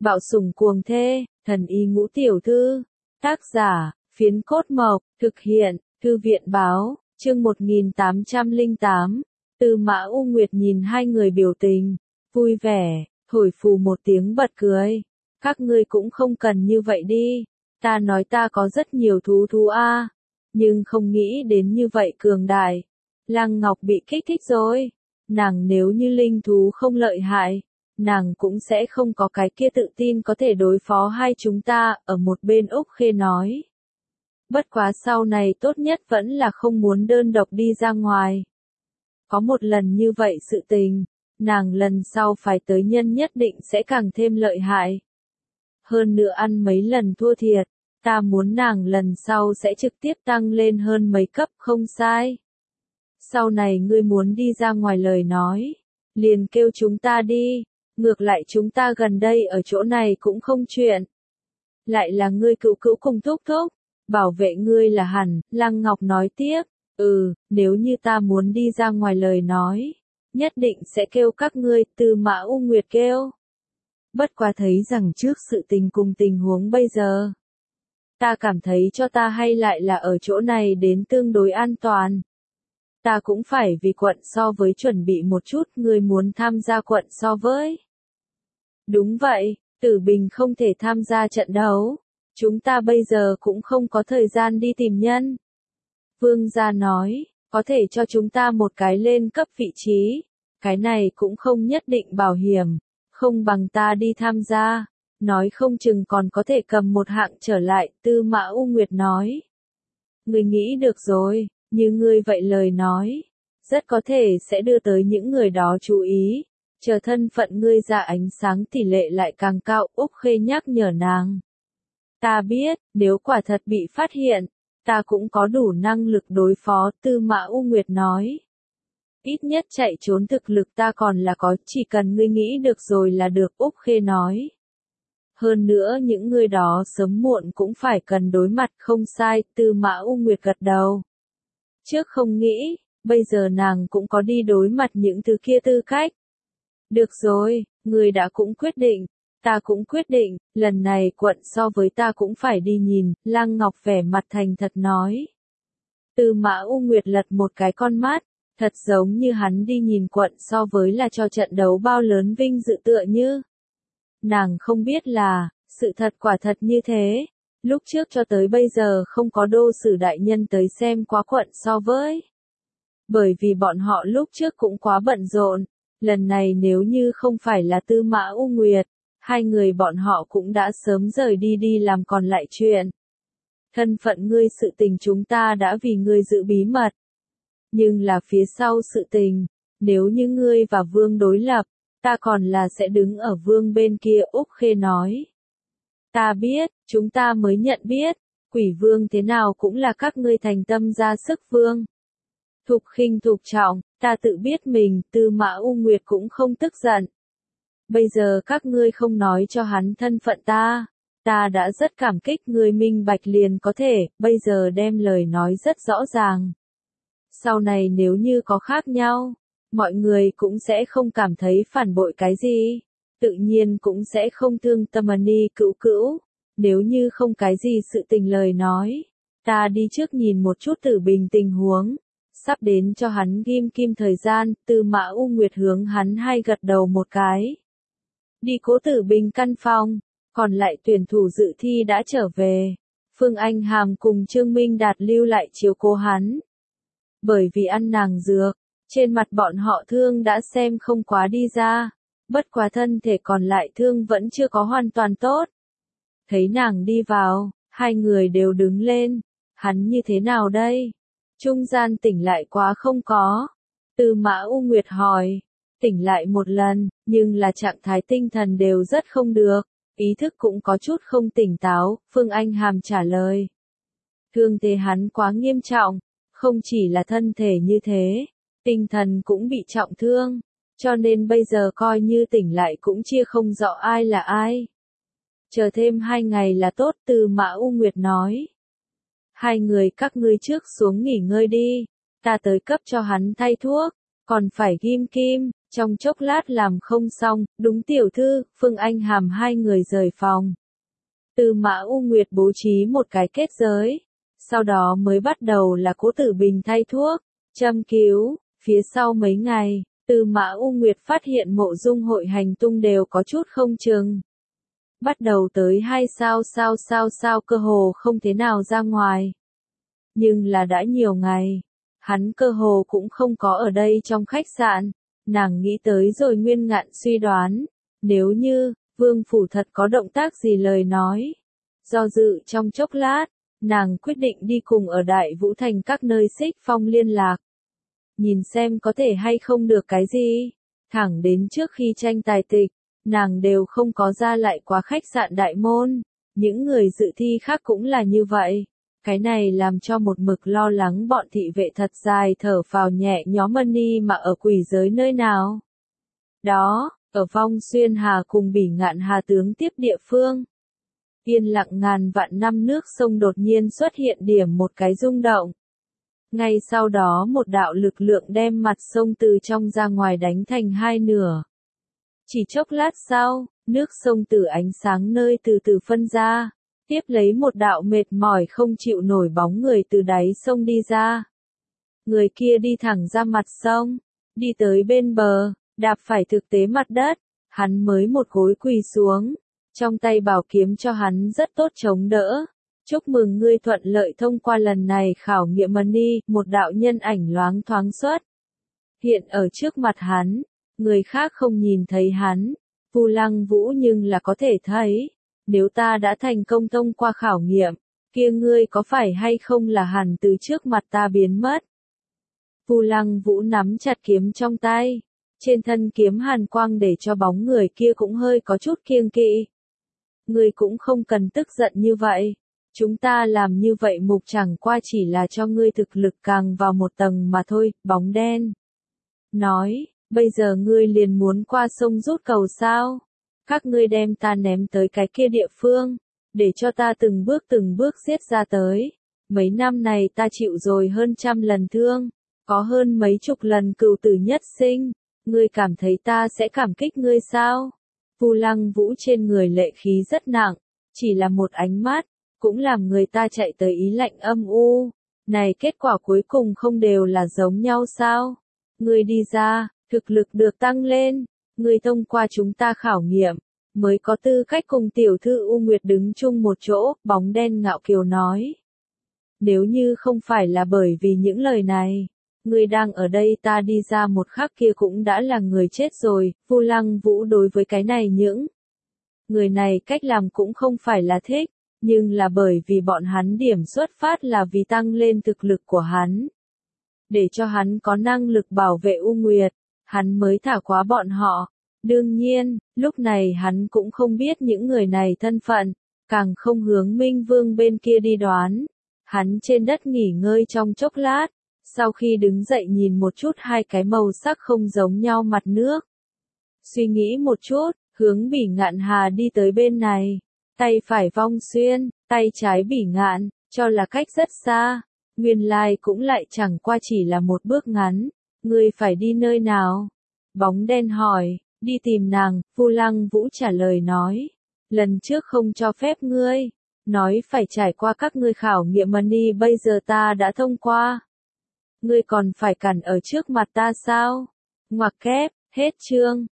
Bạo sủng cuồng thê, thần y ngũ tiểu thư. Tác giả, Phiến Cốt Mộc, thực hiện, Thư viện báo, chương 1808. Tư Mã U Nguyệt nhìn hai người biểu tình, vui vẻ, thổi phù một tiếng bật cười. Các ngươi cũng không cần như vậy đi, ta nói ta có rất nhiều thú a, nhưng không nghĩ đến như vậy cường đại. Lăng Ngọc bị kích thích rồi, nàng nếu như linh thú không lợi hại, nàng cũng sẽ không có cái kia tự tin có thể đối phó hai chúng ta, ở một bên Úc Khê nói. Bất quá sau này tốt nhất vẫn là không muốn đơn độc đi ra ngoài. Có một lần như vậy sự tình, nàng lần sau phải tới nhân nhất định sẽ càng thêm lợi hại. Hơn nữa ăn mấy lần thua thiệt, ta muốn nàng lần sau sẽ trực tiếp tăng lên hơn mấy cấp không sai. Sau này ngươi muốn đi ra ngoài lời nói, liền kêu chúng ta đi, ngược lại chúng ta gần đây ở chỗ này cũng không chuyện. Lại là ngươi cữu cữu cùng thúc thúc, bảo vệ ngươi là hẳn, Lăng Ngọc nói tiếp, nếu như ta muốn đi ra ngoài lời nói, nhất định sẽ kêu các ngươi, Tư Mã U Nguyệt kêu. Bất quá thấy rằng trước sự tình cùng tình huống bây giờ, ta cảm thấy cho ta hay lại là ở chỗ này đến tương đối an toàn. Ta cũng phải vì quận so với chuẩn bị một chút, ngươi muốn tham gia quận so với. Đúng vậy, Tử Bình không thể tham gia trận đấu. Chúng ta bây giờ cũng không có thời gian đi tìm nhân. Vương gia nói, có thể cho chúng ta một cái lên cấp vị trí. Cái này cũng không nhất định bảo hiểm, không bằng ta đi tham gia. Nói không chừng còn có thể cầm một hạng trở lại, Tư Mã U Nguyệt nói. Ngươi nghĩ được rồi, như ngươi vậy lời nói, rất có thể sẽ đưa tới những người đó chú ý. Chờ thân phận ngươi ra ánh sáng tỷ lệ lại càng cao, Úc Khê nhắc nhở nàng. Ta biết, nếu quả thật bị phát hiện, ta cũng có đủ năng lực đối phó, Tư Mã U Nguyệt nói. Ít nhất chạy trốn thực lực ta còn là có, chỉ cần ngươi nghĩ được rồi là được, Úc Khê nói. Hơn nữa những người đó sớm muộn cũng phải cần đối mặt, không sai, Tư Mã U Nguyệt gật đầu. Trước không nghĩ, bây giờ nàng cũng có đi đối mặt những thứ kia tư cách. Được rồi, người đã cũng quyết định, ta cũng quyết định, lần này quận so với ta cũng phải đi nhìn, Lăng Ngọc vẻ mặt thành thật nói. Tư Mã U Nguyệt lật một cái con mắt, thật giống như hắn đi nhìn quận so với là cho trận đấu bao lớn vinh dự tựa như. Nàng không biết là, sự thật quả thật như thế, lúc trước cho tới bây giờ không có đô sử đại nhân tới xem quá quận so với. Bởi vì bọn họ lúc trước cũng quá bận rộn. Lần này nếu như không phải là Tư Mã U Nguyệt, hai người bọn họ cũng đã sớm rời đi làm còn lại chuyện. Thân phận ngươi sự tình chúng ta đã vì ngươi giữ bí mật. Nhưng là phía sau sự tình, nếu như ngươi và Vương đối lập, ta còn là sẽ đứng ở Vương bên kia, Úc Khê nói. Ta biết, chúng ta mới nhận biết, Quỷ Vương thế nào cũng là các ngươi thành tâm ra sức Vương. Thục khinh thục trọng, ta tự biết mình, Tư Mã U Nguyệt cũng không tức giận. Bây giờ các ngươi không nói cho hắn thân phận ta đã rất cảm kích, người minh bạch liền có thể, bây giờ đem lời nói rất rõ ràng. Sau này nếu như có khác nhau, mọi người cũng sẽ không cảm thấy phản bội cái gì, tự nhiên cũng sẽ không thương tâm ni cữu cữu, nếu như không cái gì sự tình lời nói. Ta đi trước nhìn một chút Tử Bình tình huống. Sắp đến cho hắn ghim kim thời gian, Tư Mã U Nguyệt hướng hắn hay gật đầu một cái. Đi Cố Tử Bình căn phòng, còn lại tuyển thủ dự thi đã trở về. Phương Anh Hàm cùng Trương Minh Đạt lưu lại chiếu cố hắn. Bởi vì ăn nàng dược, trên mặt bọn họ thương đã xem không quá đi ra, bất quá thân thể còn lại thương vẫn chưa có hoàn toàn tốt. Thấy nàng đi vào, hai người đều đứng lên, hắn như thế nào đây? Trung gian tỉnh lại quá không có. Tư Mã U Nguyệt hỏi. Tỉnh lại một lần, nhưng là trạng thái tinh thần đều rất không được. Ý thức cũng có chút không tỉnh táo, Phương Anh Hàm trả lời. Thương thế hắn quá nghiêm trọng, không chỉ là thân thể như thế, tinh thần cũng bị trọng thương, cho nên bây giờ coi như tỉnh lại cũng chia không rõ ai là ai. Chờ thêm 2 ngày là tốt, Tư Mã U Nguyệt nói. Hai người các ngươi trước xuống nghỉ ngơi đi, ta tới cấp cho hắn thay thuốc, còn phải ghim kim, Trong chốc lát làm không xong, đúng tiểu thư, Phương Anh Hàm hai người rời phòng. Tư Mã U Nguyệt bố trí một cái kết giới. Sau đó mới bắt đầu là Cố Tử Bình thay thuốc, châm cứu. Phía sau mấy ngày, Tư Mã U Nguyệt phát hiện Mộ Dung Hội hành tung đều có chút không chừng. Bắt đầu tới 2 sao cơ hồ không thế nào ra ngoài. Nhưng là đã nhiều ngày, hắn cơ hồ cũng không có ở đây trong khách sạn. Nàng nghĩ tới rồi Nguyên Ngạn suy đoán, nếu như Vương phủ thật có động tác gì lời nói. Do dự trong chốc lát, nàng quyết định đi cùng ở Đại Vũ Thành các nơi Xích Phong liên lạc. Nhìn xem có thể hay không được cái gì. Thẳng đến trước khi tranh tài tịch, nàng đều không có ra lại qua khách sạn đại môn. Những người dự thi khác cũng là như vậy. Cái này làm cho một mực lo lắng bọn thị vệ thật dài thở phào nhẹ nhõm Mani mà ở quỷ giới nơi nào. Đó, ở Vong Xuyên Hà cùng Bỉ Ngạn Hà tướng tiếp địa phương. Yên lặng ngàn vạn năm nước sông đột nhiên xuất hiện điểm một cái rung động. Ngay sau đó một đạo lực lượng đem mặt sông từ trong ra ngoài đánh thành hai nửa. Chỉ chốc lát sau, nước sông từ ánh sáng nơi từ từ phân ra, tiếp lấy một đạo mệt mỏi không chịu nổi bóng người từ đáy sông đi ra. Người kia đi thẳng ra mặt sông, đi tới bên bờ, đạp phải thực tế mặt đất, hắn mới một gối quỳ xuống, trong tay bảo kiếm cho hắn rất tốt chống đỡ. Chúc mừng ngươi thuận lợi thông qua lần này khảo nghiệm Mani, một đạo nhân ảnh loáng thoáng xuất. Hiện ở trước mặt hắn, người khác không nhìn thấy hắn, Vu Lăng Vũ nhưng là có thể thấy. Nếu ta đã thành công thông qua khảo nghiệm, kia ngươi có phải hay không là hẳn từ trước mặt ta biến mất. Vu Lăng Vũ nắm chặt kiếm trong tay, trên thân kiếm hàn quang để cho bóng người kia cũng hơi có chút kiêng kỵ. Ngươi cũng không cần tức giận như vậy. Chúng ta làm như vậy mục chẳng qua chỉ là cho ngươi thực lực càng vào một tầng mà thôi, bóng đen. Nói, bây giờ ngươi liền muốn qua sông rút cầu sao? Các ngươi đem ta ném tới cái kia địa phương, để cho ta từng bước giết ra tới. Mấy năm này ta chịu rồi hơn 100 lần thương, có hơn mấy chục lần cừu tử nhất sinh. Ngươi cảm thấy ta sẽ cảm kích ngươi sao? Vu Lăng Vũ trên người lệ khí rất nặng, chỉ là một ánh mắt, cũng làm người ta chạy tới ý lạnh âm u. Này kết quả cuối cùng không đều là giống nhau sao? Ngươi đi ra, thực lực được tăng lên, ngươi thông qua chúng ta khảo nghiệm, mới có tư cách cùng tiểu thư U Nguyệt đứng chung một chỗ, bóng đen ngạo kiều nói. Nếu như không phải là bởi vì những lời này, ngươi đang ở đây ta đi ra một khắc kia cũng đã là người chết rồi. Vu Lăng Vũ đối với cái này những người này cách làm cũng không phải là thích, nhưng là bởi vì bọn hắn điểm xuất phát là vì tăng lên thực lực của hắn. Để cho hắn có năng lực bảo vệ U Nguyệt, hắn mới thả quá bọn họ. Đương nhiên, lúc này hắn cũng không biết những người này thân phận, càng không hướng Minh Vương bên kia đi đoán. Hắn trên đất nghỉ ngơi trong chốc lát, sau khi đứng dậy nhìn một chút hai cái màu sắc không giống nhau mặt nước. Suy nghĩ một chút, hướng Bỉ Ngạn Hà đi tới bên này. Tay phải Vong Xuyên, tay trái Bỉ Ngạn, cho là cách rất xa. Nguyên lai cũng lại chẳng qua chỉ là một bước ngắn. Ngươi phải đi nơi nào? Bóng đen hỏi, đi tìm nàng. Vu Lăng Vũ trả lời nói. Lần trước không cho phép ngươi. Nói phải trải qua các ngươi khảo nghiệm Mani, bây giờ ta đã thông qua. Ngươi còn phải cản ở trước mặt ta sao? Ngoặc kép, hết chương.